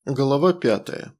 Глава 5.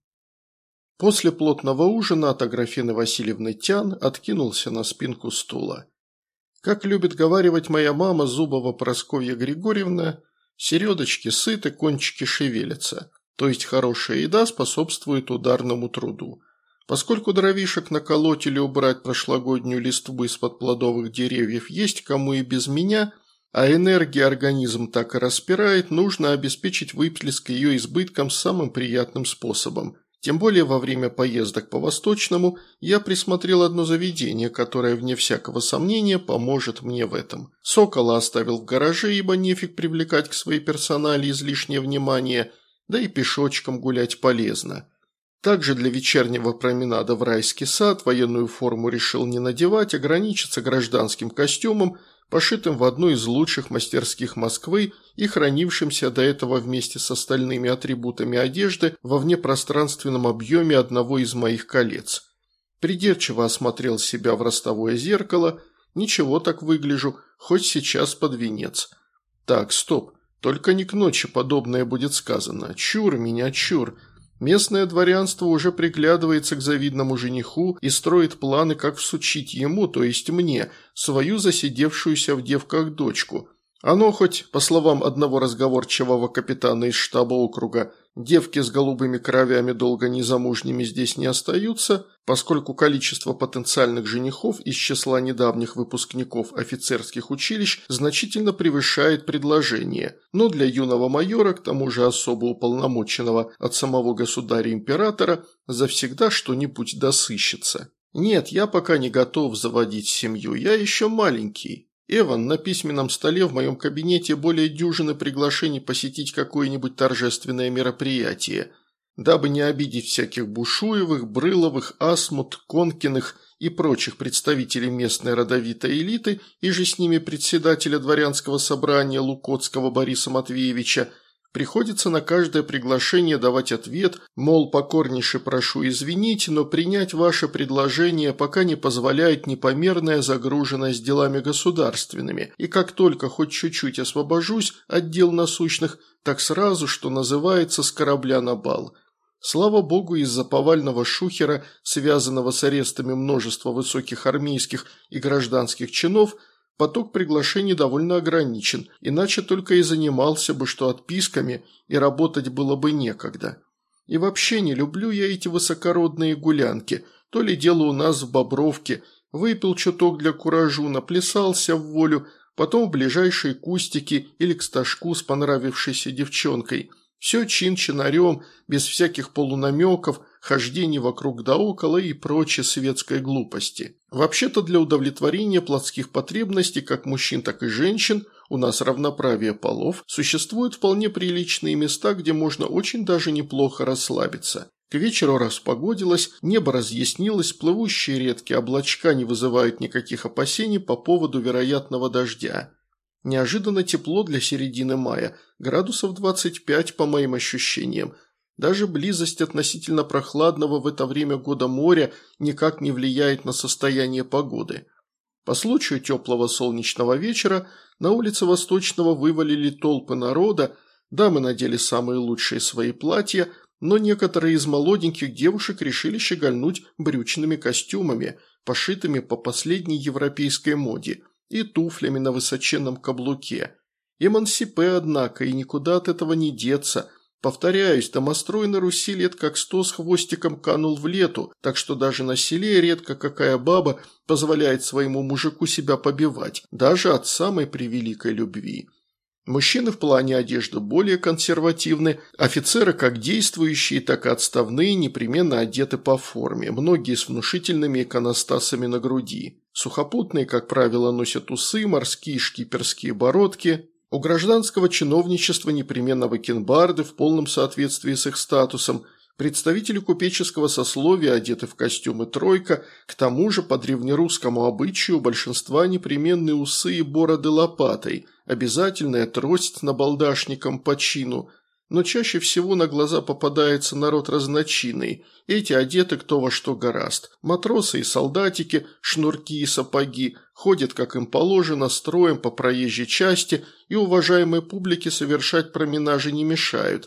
После плотного ужина от Аграфены Васильевны Тян откинулся на спинку стула. Как любит говаривать моя мама Зубова Прасковья Григорьевна, середочки сыты, кончики шевелятся, то есть хорошая еда способствует ударному труду. Поскольку дровишек наколоть или убрать прошлогоднюю листву из-под плодовых деревьев есть кому и без меня, а энергия организм так и распирает, нужно обеспечить выплеск ее избытком самым приятным способом. Тем более во время поездок по Восточному я присмотрел одно заведение, которое, вне всякого сомнения, поможет мне в этом. Сокола оставил в гараже, ибо нефиг привлекать к своей персонале излишнее внимание, да и пешочком гулять полезно. Также для вечернего променада в райский сад военную форму решил не надевать, ограничиться гражданским костюмом, пошитым в одной из лучших мастерских Москвы и хранившимся до этого вместе с остальными атрибутами одежды во внепространственном объеме одного из моих колец. Придирчиво осмотрел себя в ростовое зеркало, ничего так выгляжу, хоть сейчас под венец. Так, стоп, только не к ночи подобное будет сказано, чур меня, чур. Местное дворянство уже приглядывается к завидному жениху и строит планы, как всучить ему, то есть мне, свою засидевшуюся в девках дочку. Оно хоть, по словам одного разговорчивого капитана из штаба округа, девки с голубыми кровями долго незамужними здесь не остаются, поскольку количество потенциальных женихов из числа недавних выпускников офицерских училищ значительно превышает предложение, но для юного майора, к тому же особо уполномоченного от самого государя-императора, завсегда что-нибудь досыщется. Нет, я пока не готов заводить семью, я еще маленький. Эван, на письменном столе в моем кабинете более дюжины приглашений посетить какое-нибудь торжественное мероприятие, дабы не обидеть всяких Бушуевых, Брыловых, Асмут, Конкиных и прочих представителей местной родовитой элиты, и же с ними председателя дворянского собрания Лукотского Бориса Матвеевича. Приходится на каждое приглашение давать ответ, мол, покорнейше прошу извинить, но принять ваше предложение пока не позволяет непомерная загруженность делами государственными, и как только хоть чуть-чуть освобожусь от дел насущных, так сразу, что называется, с корабля на бал. Слава богу, из-за повального шухера, связанного с арестами множества высоких армейских и гражданских чинов, поток приглашений довольно ограничен, иначе только и занимался бы что отписками, и работать было бы некогда. И вообще не люблю я эти высокородные гулянки, то ли дело у нас в Бобровке, выпил чуток для куражу, наплясался в волю, потом в ближайшие кустики или к стажку с понравившейся девчонкой. Все чин-чинарем, без всяких полунамеков, хождений вокруг да около и прочей светской глупости. Вообще-то для удовлетворения плотских потребностей как мужчин, так и женщин, у нас равноправие полов, существуют вполне приличные места, где можно очень даже неплохо расслабиться. К вечеру распогодилось, небо разъяснилось, плывущие редкие облачка не вызывают никаких опасений по поводу вероятного дождя. Неожиданно тепло для середины мая, градусов 25 по моим ощущениям. Даже близость относительно прохладного в это время года моря никак не влияет на состояние погоды. По случаю теплого солнечного вечера на улице Восточного вывалили толпы народа, дамы надели самые лучшие свои платья, но некоторые из молоденьких девушек решили щегольнуть брючными костюмами, пошитыми по последней европейской моде, и туфлями на высоченном каблуке. Эмансипе, однако, и никуда от этого не деться. Повторяюсь, домострой на Руси лет как 100 с хвостиком канул в лету, так что даже на селе редко какая баба позволяет своему мужику себя побивать, даже от самой превеликой любви. Мужчины в плане одежды более консервативны, офицеры как действующие, так и отставные непременно одеты по форме, многие с внушительными иконостасами на груди. Сухопутные, как правило, носят усы, морские шкиперские бородки. У гражданского чиновничества непременно бакенбарды в полном соответствии с их статусом. Представители купеческого сословия одеты в костюмы тройка, к тому же по древнерусскому обычаю у большинства непременные усы и бороды лопатой, обязательная трость набалдашником по чину, но чаще всего на глаза попадается народ разночинный, эти одеты кто во что горазд, матросы и солдатики, шнурки и сапоги, ходят, как им положено, строем по проезжей части и уважаемой публике совершать променажи не мешают.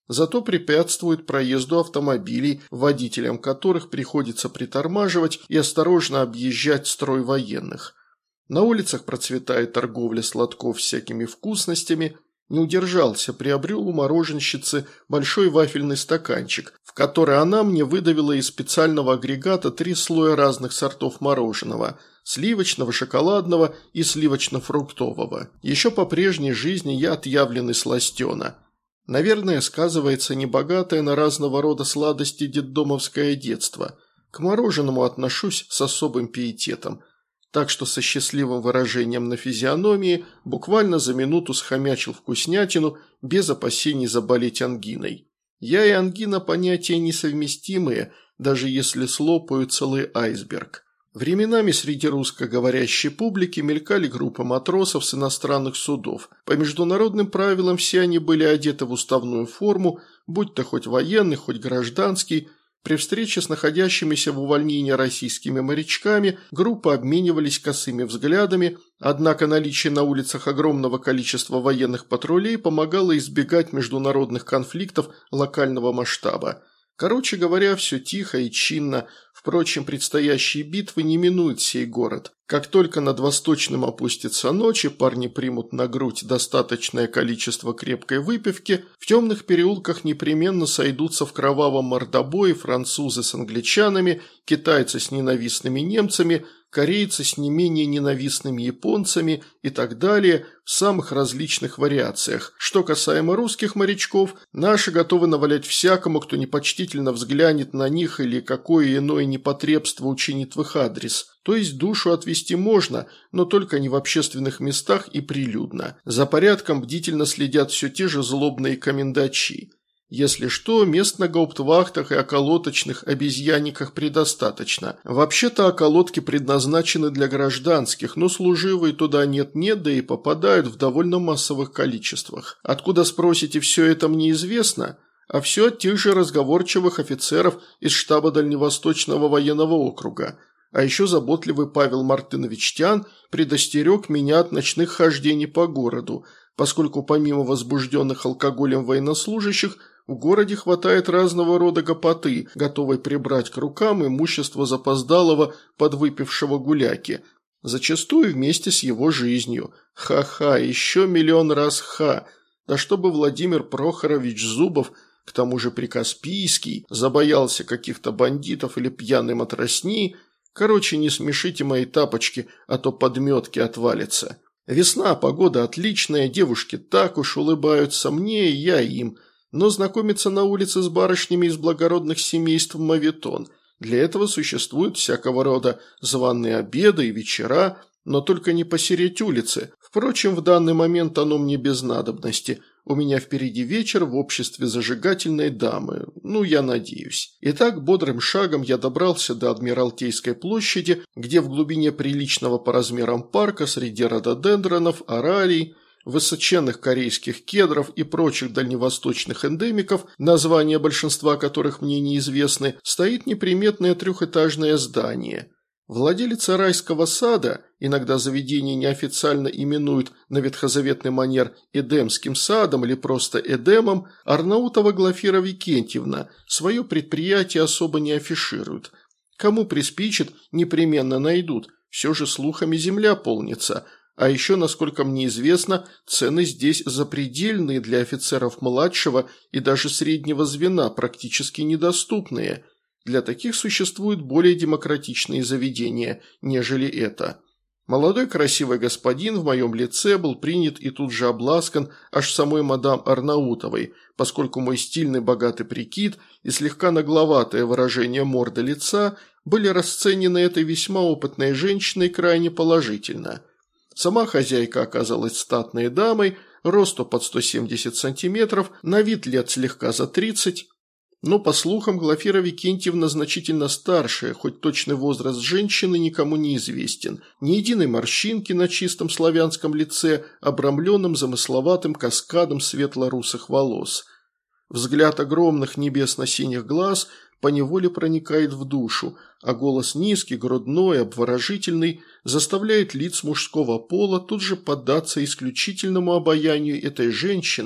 зато препятствует проезду автомобилей, водителям которых приходится притормаживать и осторожно объезжать строй военных. На улицах процветает торговля сладков всякими вкусностями. Не удержался, приобрел у мороженщицы большой вафельный стаканчик, в который она мне выдавила из специального агрегата 3 слоя разных сортов мороженого – сливочного, шоколадного и сливочно-фруктового. Еще по прежней жизни я отъявленный сластена. Наверное, сказывается небогатое на разного рода сладости детдомовское детство. К мороженому отношусь с особым пиететом. Так что со счастливым выражением на физиономии буквально за минуту схомячил вкуснятину без опасений заболеть ангиной. Я и ангина понятия несовместимые, даже если слопаю целый айсберг. Временами среди русскоговорящей публики мелькали группы матросов с иностранных судов. По международным правилам все они были одеты в уставную форму, будь то хоть военный, хоть гражданский. При встрече с находящимися в увольнении российскими морячками группы обменивались косыми взглядами, однако наличие на улицах огромного количества военных патрулей помогало избегать международных конфликтов локального масштаба. Короче говоря, все тихо и чинно. Впрочем, предстоящие битвы не минуют сей город. Как только над Восточным опустится ночь и парни примут на грудь достаточное количество крепкой выпивки, в темных переулках непременно сойдутся в кровавом мордобое французы с англичанами, китайцы с ненавистными немцами, корейцы с не менее ненавистными японцами и так далее в самых различных вариациях. Что касаемо русских морячков, наши готовы навалять всякому, кто непочтительно взглянет на них или какое иное непотребство учинит в их адрес. То есть душу отвести можно, но только не в общественных местах и прилюдно. За порядком бдительно следят все те же злобные комендачи. Если что, мест на гауптвахтах и околоточных обезьянниках предостаточно. Вообще-то околотки предназначены для гражданских, но служивые туда нет-нет, да и попадают в довольно массовых количествах. Откуда, спросите, все это мне известно? А все от тех же разговорчивых офицеров из штаба Дальневосточного военного округа. А еще заботливый Павел Мартынович Тян предостерег меня от ночных хождений по городу, поскольку помимо возбужденных алкоголем военнослужащих, в городе хватает разного рода гопоты, готовой прибрать к рукам имущество запоздалого подвыпившего гуляки, зачастую вместе с его жизнью. Ха-ха, еще миллион раз ха. Да чтобы Владимир Прохорович Зубов, к тому же прикаспийский, забоялся каких-то бандитов или пьяной матросни. Короче, не смешите мои тапочки, а то подметки отвалятся. Весна, погода отличная, девушки так уж улыбаются мне, и я им. Но знакомиться на улице с барышнями из благородных семейств моветон. Для этого существуют всякого рода званые обеды и вечера, но только не посереть улицы. Впрочем, в данный момент оно мне без надобности. У меня впереди вечер в обществе зажигательной дамы. Ну, я надеюсь. Итак, бодрым шагом я добрался до Адмиралтейской площади, где в глубине приличного по размерам парка среди рододендронов, оралий, высоченных корейских кедров и прочих дальневосточных эндемиков, названия большинства которых мне неизвестны, стоит неприметное трехэтажное здание. Владелица райского сада, иногда заведение неофициально именуют на ветхозаветный манер Эдемским садом или просто Эдемом, Арнаутова Глафира Викентьевна, свое предприятие особо не афиширует. Кому приспичит, непременно найдут, все же слухами земля полнится. А еще, насколько мне известно, цены здесь запредельные для офицеров младшего и даже среднего звена, практически недоступные. Для таких существуют более демократичные заведения, нежели это. Молодой красивый господин в моем лице был принят и тут же обласкан аж самой мадам Арнаутовой, поскольку мой стильный богатый прикид и слегка нагловатое выражение морды лица были расценены этой весьма опытной женщиной крайне положительно. Сама хозяйка оказалась статной дамой, росту под 170 сантиметров, на вид лет слегка за 30. Но, по слухам, Глафира Викентьевна значительно старшая, хоть точный возраст женщины никому не известен. Ни единой морщинки на чистом славянском лице, обрамленном замысловатым каскадом светло-русых волос. Взгляд огромных небесно-синих глаз поневоле проникает в душу, а голос низкий, грудной, обворожительный заставляет лиц мужского пола тут же поддаться исключительному обаянию этой женщины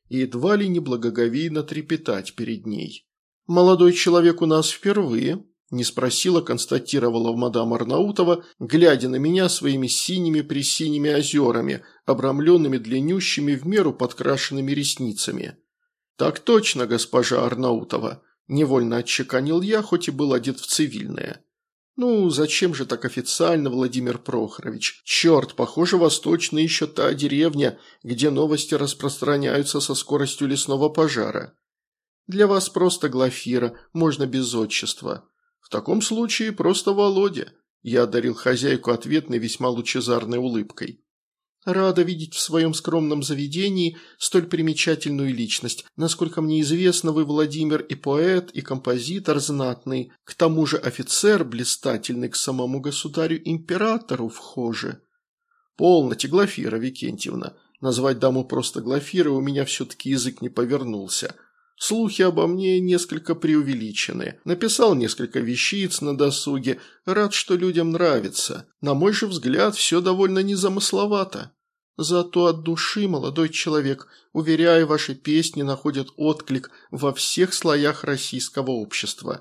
и едва ли не благоговейно трепетать перед ней. «Молодой человек у нас впервые?» – не спросила, констатировала мадам Арнаутова, глядя на меня своими синими-пресиними озерами, обрамленными длиннющими в меру подкрашенными ресницами. «Так точно, госпожа Арнаутова», – невольно отчеканил я, хоть и был одет в цивильное. «Ну, зачем же так официально, Владимир Прохорович? Черт, похоже, Восточная еще та деревня, где новости распространяются со скоростью лесного пожара. Для вас просто Глафира, можно без отчества. В таком случае просто Володя». Я одарил хозяйку ответной весьма лучезарной улыбкой. «Рада видеть в своем скромном заведении столь примечательную личность. Насколько мне известно, вы, Владимир, и поэт, и композитор знатный, к тому же офицер блистательный, к самому государю-императору вхоже». «Полноте, Глафира Викентьевна. Назвать даму просто Глафирой у меня все-таки язык не повернулся. Слухи обо мне несколько преувеличены. Написал несколько вещиц на досуге. Рад, что людям нравится. На мой же взгляд, все довольно незамысловато. Зато от души, молодой человек, уверяю, ваши песни находят отклик во всех слоях российского общества».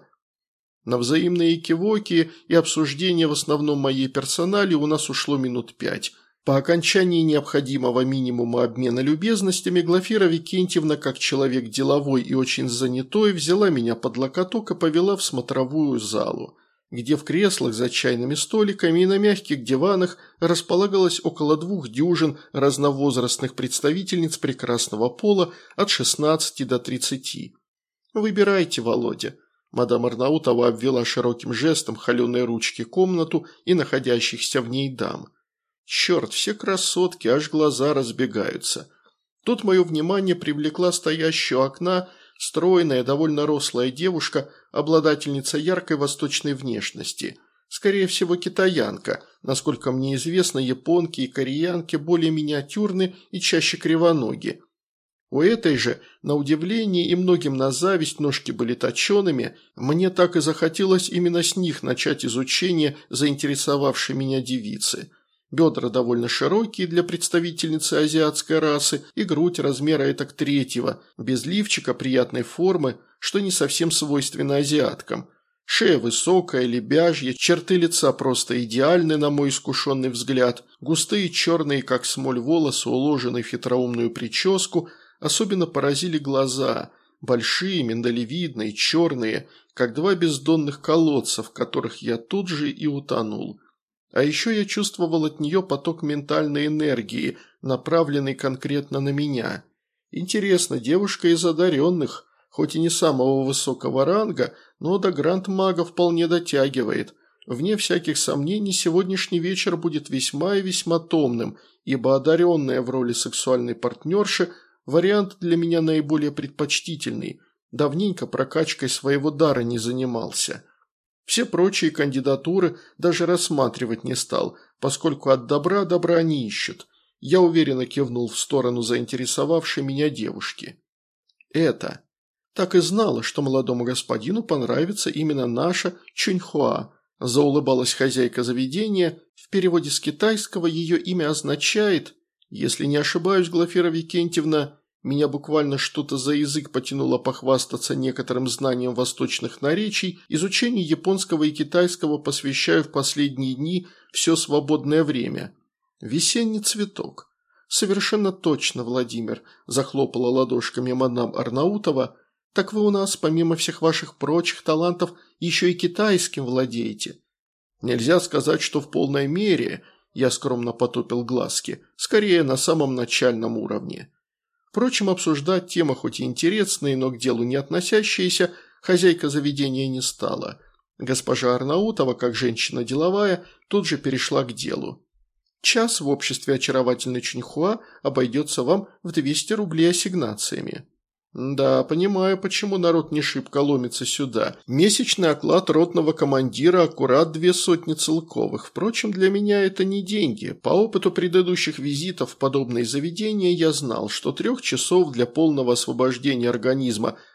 На взаимные кивоки и обсуждение в основном моей персонали у нас ушло минут 5. По окончании необходимого минимума обмена любезностями Глафира Викентьевна, как человек деловой и очень занятой, взяла меня под локоток и повела в смотровую залу, где в креслах за чайными столиками и на мягких диванах располагалось около 2 дюжин разновозрастных представительниц прекрасного пола от 16 до 30. «Выбирайте, Володя». Мадам Арнаутова обвела широким жестом холеной ручки комнату и находящихся в ней дам. Черт, все красотки, аж глаза разбегаются. Тут мое внимание привлекла стоящая у окна стройная, довольно рослая девушка, обладательница яркой восточной внешности. Скорее всего, китаянка. Насколько мне известно, японки и кореянки более миниатюрны и чаще кривоноги. У этой же, на удивление и многим на зависть, ножки были точеными, мне так и захотелось именно с них начать изучение заинтересовавшей меня девицы. Бедра довольно широкие для представительницы азиатской расы и грудь размера этак 3-го, без лифчика приятной формы, что не совсем свойственно азиаткам. Шея высокая, лебяжья, черты лица просто идеальны, на мой искушенный взгляд. Густые черные, как смоль, волосы, уложенные в хитроумную прическу, особенно поразили глаза, большие, миндалевидные, черные, как 2 бездонных колодца, в которых я тут же и утонул. А еще я чувствовал от нее поток ментальной энергии, направленный конкретно на меня. Интересно, девушка из одаренных, хоть и не самого высокого ранга, но до гранд-мага вполне дотягивает. Вне всяких сомнений, сегодняшний вечер будет весьма и весьма томным, ибо одаренная в роли сексуальной партнерши – вариант для меня наиболее предпочтительный. Давненько прокачкой своего дара не занимался. Все прочие кандидатуры даже рассматривать не стал, поскольку от добра добра не ищут. Я уверенно кивнул в сторону заинтересовавшей меня девушки. «Это. Так и знала, что молодому господину понравится именно наша Чуньхуа», заулыбалась хозяйка заведения. В переводе с китайского ее имя означает, если не ошибаюсь, Глафира Викентьевна, меня буквально что-то за язык потянуло похвастаться некоторым знанием восточных наречий, изучению японского и китайского посвящаю в последние дни все свободное время. «Весенний цветок». «Совершенно точно, Владимир», – захлопала ладошками мадам Арнаутова. «Так вы у нас, помимо всех ваших прочих талантов, еще и китайским владеете». «Нельзя сказать, что в полной мере», – я скромно потупил глазки, – «скорее на самом начальном уровне». Впрочем, обсуждать темы хоть и интересные, но к делу не относящиеся, хозяйка заведения не стала. Госпожа Арнаутова, как женщина деловая, тут же перешла к делу. «Час в обществе очаровательной Чуньхуа обойдется вам в 200 рублей ассигнациями». «Да, понимаю, почему народ не шибко ломится сюда. Месячный оклад ротного командира аккурат 200 целковых. Впрочем, для меня это не деньги. По опыту предыдущих визитов в подобные заведения я знал, что 3 часов для полного освобождения организма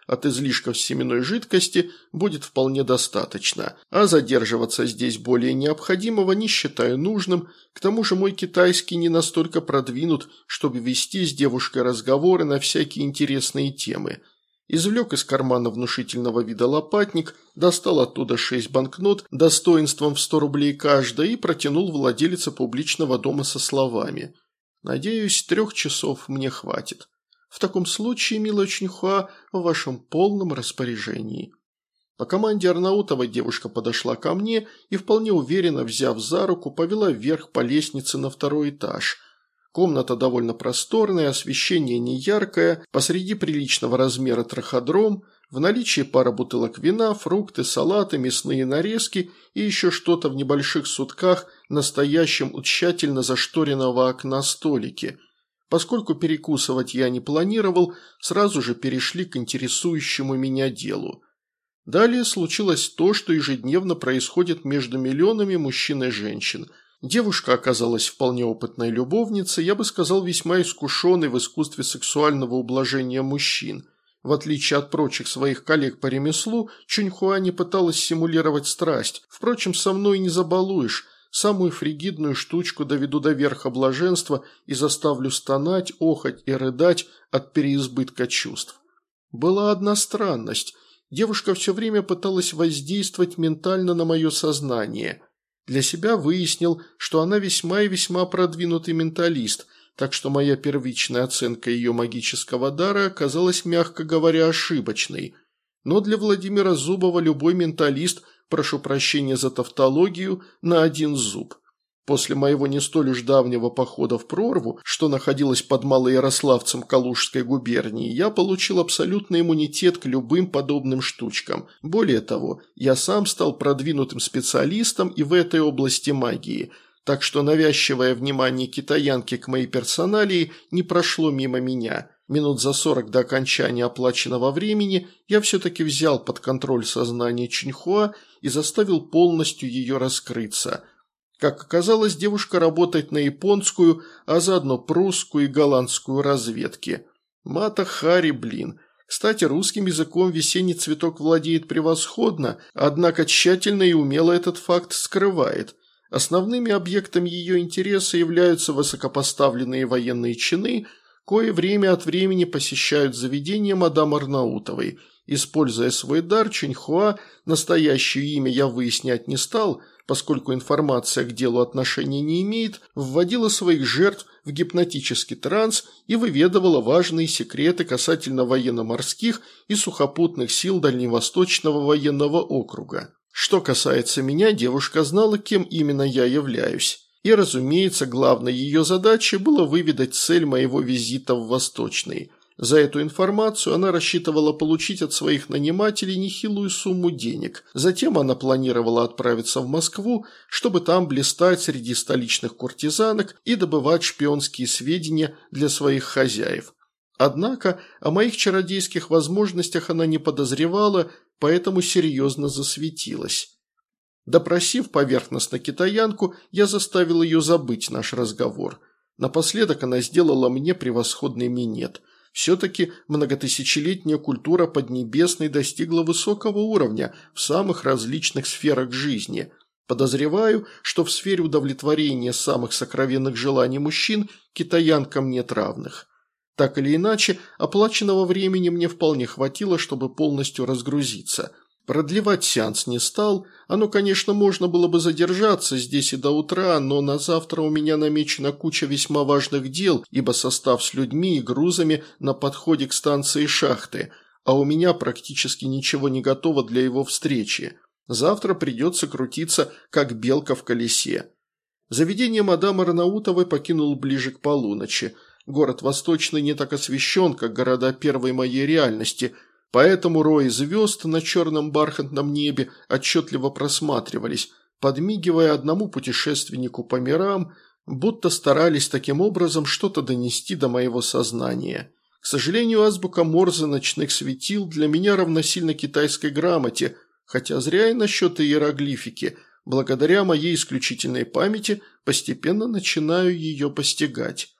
от излишков семенной жидкости будет вполне достаточно, а задерживаться здесь более необходимого не считаю нужным, к тому же мой китайский не настолько продвинут, чтобы вести с девушкой разговоры на всякие интересные темы. Извлек из кармана внушительного вида лопатник, достал оттуда 6 банкнот достоинством в 100 рублей каждая и протянул владелице публичного дома со словами: «Надеюсь, 3 часов мне хватит. В таком случае, милая Чуньхуа, в вашем полном распоряжении». По команде Арнаутовой девушка подошла ко мне и, вполне уверенно взяв за руку, повела вверх по лестнице на 2-й этаж. Комната довольно просторная, освещение неяркое, посреди приличного размера траходром, в наличии пара бутылок вина, фрукты, салаты, мясные нарезки и еще что-то в небольших сутках на стоящем у тщательно зашторенного окна столике. Поскольку перекусывать я не планировал, сразу же перешли к интересующему меня делу. Далее случилось то, что ежедневно происходит между миллионами мужчин и женщин. Девушка оказалась вполне опытной любовницей, я бы сказал, весьма искушенной в искусстве сексуального ублажения мужчин. В отличие от прочих своих коллег по ремеслу, Чуньхуа не пыталась симулировать страсть. Впрочем, со мной не забалуешь. Самую фригидную штучку доведу до верха блаженства и заставлю стонать, охать и рыдать от переизбытка чувств. Была одна странность. Девушка все время пыталась воздействовать ментально на мое сознание. Для себя выяснил, что она весьма и весьма продвинутый менталист, так что моя первичная оценка ее магического дара оказалась, мягко говоря, ошибочной. Но для Владимира Зубова любой менталист, прошу прощения за тавтологию, на один зуб. После моего не столь уж давнего похода в Прорву, что находилась под Малоярославцем Калужской губернии, я получил абсолютный иммунитет к любым подобным штучкам. Более того, я сам стал продвинутым специалистом и в этой области магии, так что навязчивое внимание китаянки к моей персоналии не прошло мимо меня. Минут за 40 до окончания оплаченного времени я все-таки взял под контроль сознание Чуньхуа и заставил полностью ее раскрыться. Как оказалось, девушка работает на японскую, а заодно прусскую и голландскую разведки. Мата Хари, блин. Кстати, русским языком весенний цветок владеет превосходно, однако тщательно и умело этот факт скрывает. Основными объектами ее интереса являются высокопоставленные военные чины, кои время от времени посещают заведение мадам Арнаутовой. Используя свой дар, Чуньхуа, настоящее имя я выяснять не стал, поскольку информация к делу отношения не имеет, вводила своих жертв в гипнотический транс и выведывала важные секреты касательно военно-морских и сухопутных сил Дальневосточного военного округа. Что касается меня, девушка знала, кем именно я являюсь. И, разумеется, главной ее задачей было выведать цель моего визита в Восточный. За эту информацию она рассчитывала получить от своих нанимателей нехилую сумму денег. Затем она планировала отправиться в Москву, чтобы там блистать среди столичных куртизанок и добывать шпионские сведения для своих хозяев. Однако о моих чародейских возможностях она не подозревала, поэтому серьезно засветилась. Допросив поверхностно китаянку, я заставил ее забыть наш разговор. Напоследок она сделала мне превосходный минет. Все-таки многотысячелетняя культура Поднебесной достигла высокого уровня в самых различных сферах жизни. Подозреваю, что в сфере удовлетворения самых сокровенных желаний мужчин китаянкам нет равных. Так или иначе, оплаченного времени мне вполне хватило, чтобы полностью разгрузиться. Продлевать сеанс не стал, конечно, можно было бы задержаться здесь и до утра, но на завтра у меня намечена куча весьма важных дел, ибо состав с людьми и грузами на подходе к станции шахты, а у меня практически ничего не готово для его встречи. Завтра придется крутиться, как белка в колесе. Заведение мадам Арнаутовой покинул ближе к полуночи. Город Восточный не так освещен, как города первой моей реальности – поэтому рои звезд на черном бархатном небе отчетливо просматривались, подмигивая одному путешественнику по мирам, будто старались таким образом что-то донести до моего сознания. К сожалению, азбука Морзе ночных светил для меня равносильно китайской грамоте, хотя зря и насчет иероглифики, благодаря моей исключительной памяти постепенно начинаю ее постигать.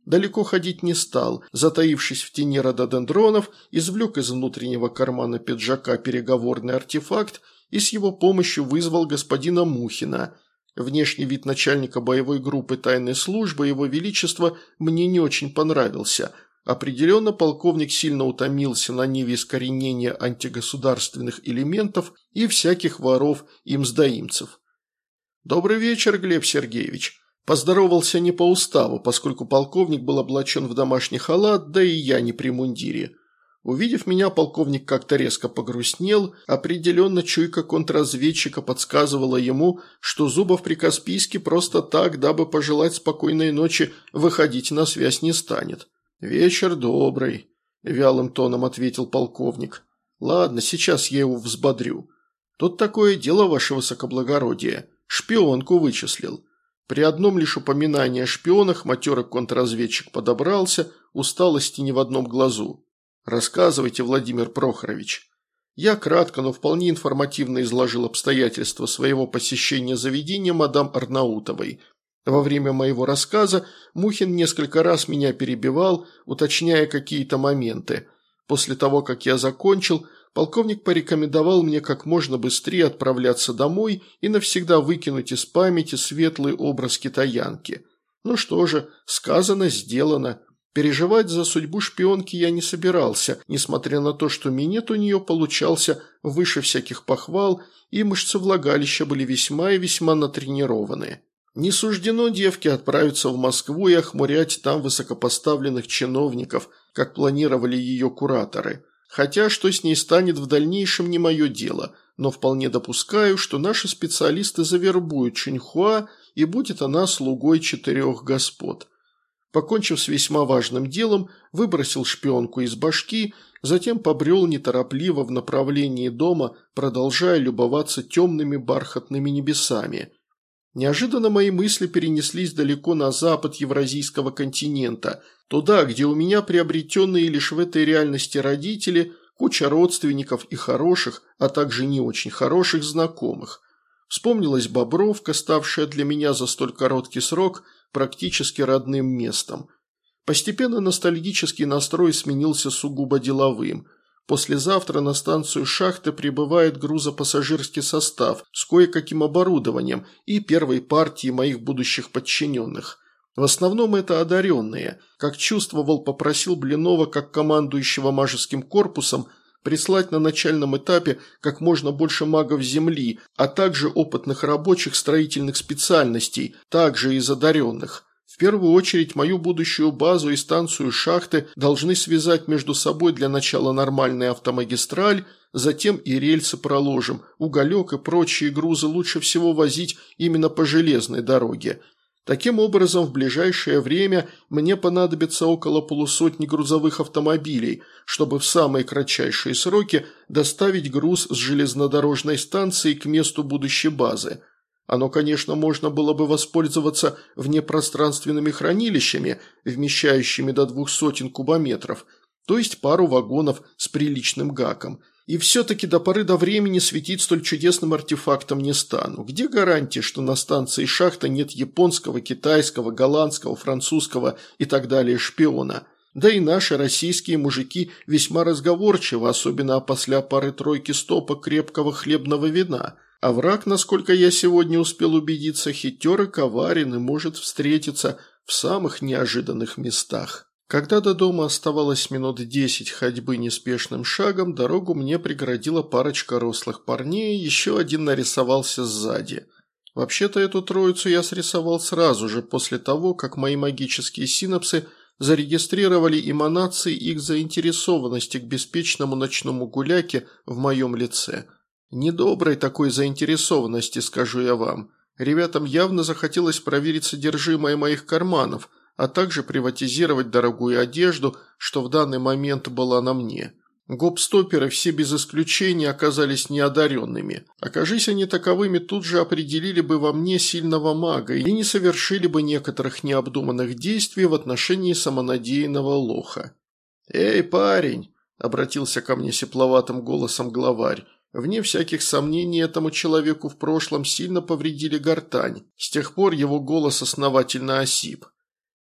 далеко ходить не стал, затаившись в тени рододендронов, извлек из внутреннего кармана пиджака переговорный артефакт и с его помощью вызвал господина Мухина. Внешний вид начальника боевой группы тайной службы Его Величества мне не очень понравился. Определенно полковник сильно утомился на ниве искоренения антигосударственных элементов и всяких воров-имсдаимцев. «Добрый вечер, Глеб Сергеевич». Поздоровался не по уставу, поскольку полковник был облачен в домашний халат, да и я не при мундире. Увидев меня, полковник как-то резко погрустнел, определенно чуйка контрразведчика подсказывала ему, что Зубов при Каспийске просто так, дабы пожелать спокойной ночи, выходить на связь не станет. «Вечер добрый», – вялым тоном ответил полковник. «Ладно, сейчас я его взбодрю. Тут такое дело, ваше высокоблагородие, шпионку вычислил». При одном лишь упоминании о шпионах матерый контрразведчик подобрался, усталости ни в одном глазу. «Рассказывайте, Владимир Прохорович». Я кратко, но вполне информативно изложил обстоятельства своего посещения заведения мадам Арнаутовой. Во время моего рассказа Мухин несколько раз меня перебивал, уточняя какие-то моменты. После того, как я закончил, полковник порекомендовал мне как можно быстрее отправляться домой и навсегда выкинуть из памяти светлый образ китаянки. Ну что же, сказано, сделано. Переживать за судьбу шпионки я не собирался, несмотря на то, что минет у нее получался выше всяких похвал, и мышцы влагалища были весьма и весьма натренированы. Не суждено девке отправиться в Москву и охмурять там высокопоставленных чиновников, как планировали ее кураторы. Хотя, что с ней станет в дальнейшем, не мое дело, но вполне допускаю, что наши специалисты завербуют Чуньхуа, и будет она слугой 4 господ. Покончив с весьма важным делом, выбросил шпионку из башки, затем побрел неторопливо в направлении дома, продолжая любоваться темными бархатными небесами. Неожиданно мои мысли перенеслись далеко на запад Евразийского континента, туда, где у меня приобретенные лишь в этой реальности родители, куча родственников и хороших, а также не очень хороших знакомых. Вспомнилась Бобровка, ставшая для меня за столь короткий срок практически родным местом. Постепенно ностальгический настрой сменился сугубо деловым. Послезавтра на станцию шахты прибывает грузопассажирский состав с кое-каким оборудованием и первой партией моих будущих подчиненных. В основном это одаренные. Как чувствовал, попросил Блинова, как командующего мажеским корпусом, прислать на начальном этапе как можно больше магов Земли, а также опытных рабочих строительных специальностей, также из одаренных. В первую очередь мою будущую базу и станцию шахты должны связать между собой для начала нормальная автомагистраль, затем и рельсы проложим, уголек и прочие грузы лучше всего возить именно по железной дороге. Таким образом, в ближайшее время мне понадобится около полусотни грузовых автомобилей, чтобы в самые кратчайшие сроки доставить груз с железнодорожной станции к месту будущей базы. Оно, конечно, можно было бы воспользоваться внепространственными хранилищами, вмещающими до 200 кубометров, то есть пару вагонов с приличным гаком. И все-таки до поры до времени светить столь чудесным артефактом не стану. Где гарантия, что на станции шахта нет японского, китайского, голландского, французского и так далее шпиона? Да и наши российские мужики весьма разговорчивы, особенно опосля пары-тройки стопок крепкого хлебного вина. А враг, насколько я сегодня успел убедиться, хитер и коварен и может встретиться в самых неожиданных местах. Когда до дома оставалось минут 10 ходьбы неспешным шагом, дорогу мне преградила парочка рослых парней, еще один нарисовался сзади. Вообще-то эту троицу я срисовал сразу же после того, как мои магические синапсы зарегистрировали эманации их заинтересованности к беспечному ночному гуляке в моем лице. Недоброй такой заинтересованности, скажу я вам. Ребятам явно захотелось проверить содержимое моих карманов, а также приватизировать дорогую одежду, что в данный момент была на мне. Гоп-стоперы все без исключения оказались неодаренными. Окажись они таковыми, тут же определили бы во мне сильного мага и не совершили бы некоторых необдуманных действий в отношении самонадеянного лоха. «Эй, парень!» – обратился ко мне сипловатым голосом главарь. Вне всяких сомнений, этому человеку в прошлом сильно повредили гортань. С тех пор его голос основательно осип.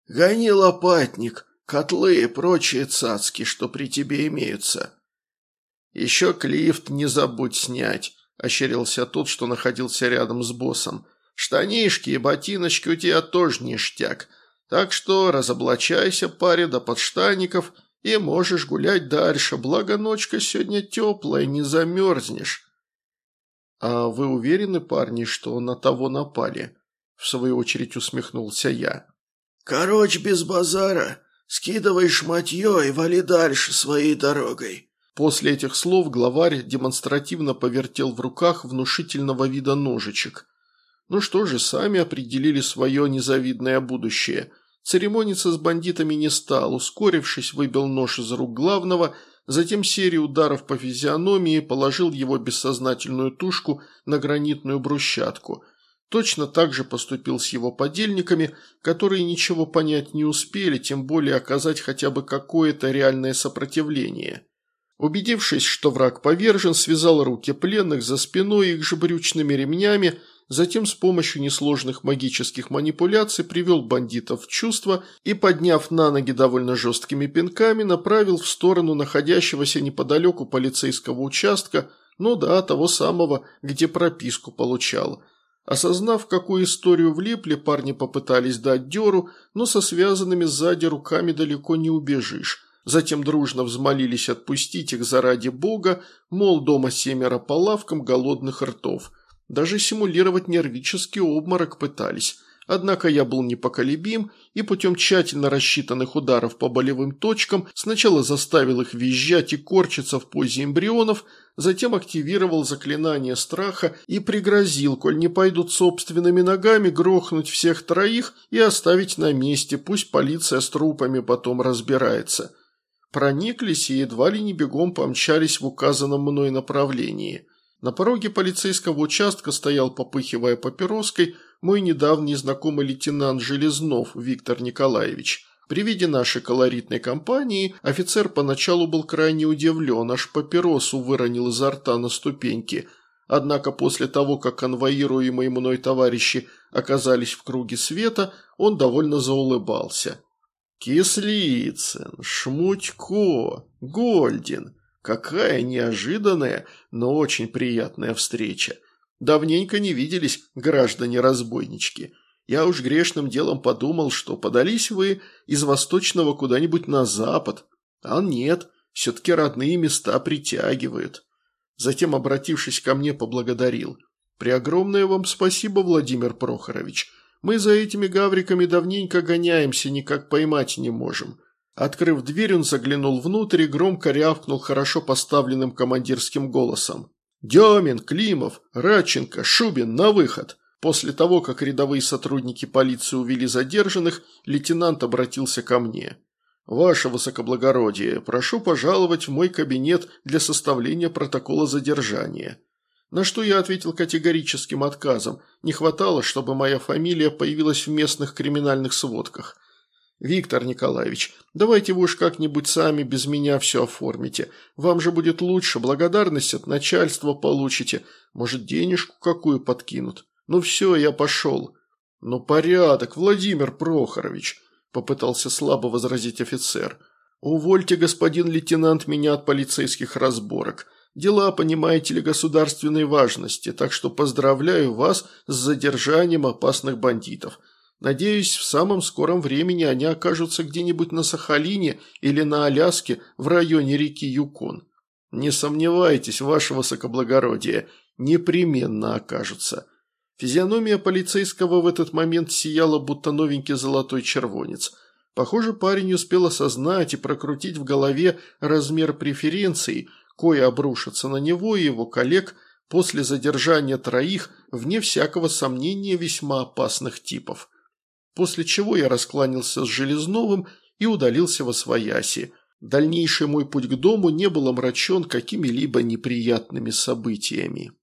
Гони лопатник, котлы и прочие цацки, что при тебе имеются. Еще клифт не забудь снять, ощерился тот, что находился рядом с боссом. Штанишки и ботиночки у тебя тоже ништяк, так что разоблачайся, паря, до подштаников, и можешь гулять дальше, благо ночка сегодня теплая, не замерзнешь. А вы уверены, парни, что на того напали? В свою очередь усмехнулся я. Короче, без базара. Скидывай шматье и вали дальше своей дорогой. После этих слов главарь демонстративно повертел в руках внушительного вида ножичек. Ну что же, сами определили свое незавидное будущее. Церемониться с бандитами не стал, ускорившись, выбил нож из рук главного, затем серию ударов по физиономии положил его бессознательную тушку на гранитную брусчатку. Точно так же поступил с его подельниками, которые ничего понять не успели, тем более оказать хотя бы какое-то реальное сопротивление. Убедившись, что враг повержен, связал руки пленных за спиной их же брючными ремнями, затем с помощью несложных магических манипуляций привел бандитов в чувство и, подняв на ноги довольно жесткими пинками, направил в сторону находящегося неподалеку полицейского участка, ну да, того самого, где прописку получал. Осознав, в какую историю влипли, парни попытались дать дёру, но со связанными сзади руками далеко не убежишь. Затем дружно взмолились отпустить их заради бога, мол, дома 7 по лавкам голодных ртов. Даже симулировать нервический обморок пытались. Однако я был непоколебим и путем тщательно рассчитанных ударов по болевым точкам сначала заставил их визжать и корчиться в позе эмбрионов, затем активировал заклинание страха и пригрозил, коль не пойдут собственными ногами, грохнуть всех троих и оставить на месте, пусть полиция с трупами потом разбирается. Прониклись и едва ли не бегом помчались в указанном мной направлении. На пороге полицейского участка стоял, попыхивая папироской, мой недавний знакомый лейтенант Железнов Виктор Николаевич. При виде нашей колоритной компании офицер поначалу был крайне удивлен, аж папиросу выронил изо рта на ступеньки. Однако после того, как конвоируемые мной товарищи оказались в круге света, он довольно заулыбался. «Кислицын, Шмутько, Гольдин. Какая неожиданная, но очень приятная встреча. Давненько не виделись, граждане-разбойнички. Я уж грешным делом подумал, что подались вы из Восточного куда-нибудь на Запад. А нет, все-таки родные места притягивают». Затем, обратившись ко мне, поблагодарил. «Преогромное вам спасибо, Владимир Прохорович. Мы за этими гавриками давненько гоняемся, никак поймать не можем». Открыв дверь, он заглянул внутрь и громко рявкнул хорошо поставленным командирским голосом. «Демин, Климов, Радченко, Шубин, на выход!» После того, как рядовые сотрудники полиции увели задержанных, лейтенант обратился ко мне. «Ваше высокоблагородие, прошу пожаловать в мой кабинет для составления протокола задержания». На что я ответил категорическим отказом. Не хватало, чтобы моя фамилия появилась в местных криминальных сводках. «Виктор Николаевич, давайте вы уж как-нибудь сами без меня все оформите. Вам же будет лучше, благодарность от начальства получите. Может, денежку какую подкинут. Ну все, я пошел». «Ну порядок, Владимир Прохорович», – попытался слабо возразить офицер. «Увольте, господин лейтенант, меня от полицейских разборок. Дела, понимаете ли, государственной важности, так что поздравляю вас с задержанием опасных бандитов. Надеюсь, в самом скором времени они окажутся где-нибудь на Сахалине или на Аляске в районе реки Юкон. Не сомневайтесь, ваше высокоблагородие, непременно окажутся». Физиономия полицейского в этот момент сияла, будто новенький золотой червонец. Похоже, парень успел осознать и прокрутить в голове размер преференций, кое обрушатся на него и его коллег после задержания троих, вне всякого сомнения, весьма опасных типов. После чего я раскланялся с Железновым и удалился восвояси. Дальнейший мой путь к дому не был омрачен какими-либо неприятными событиями.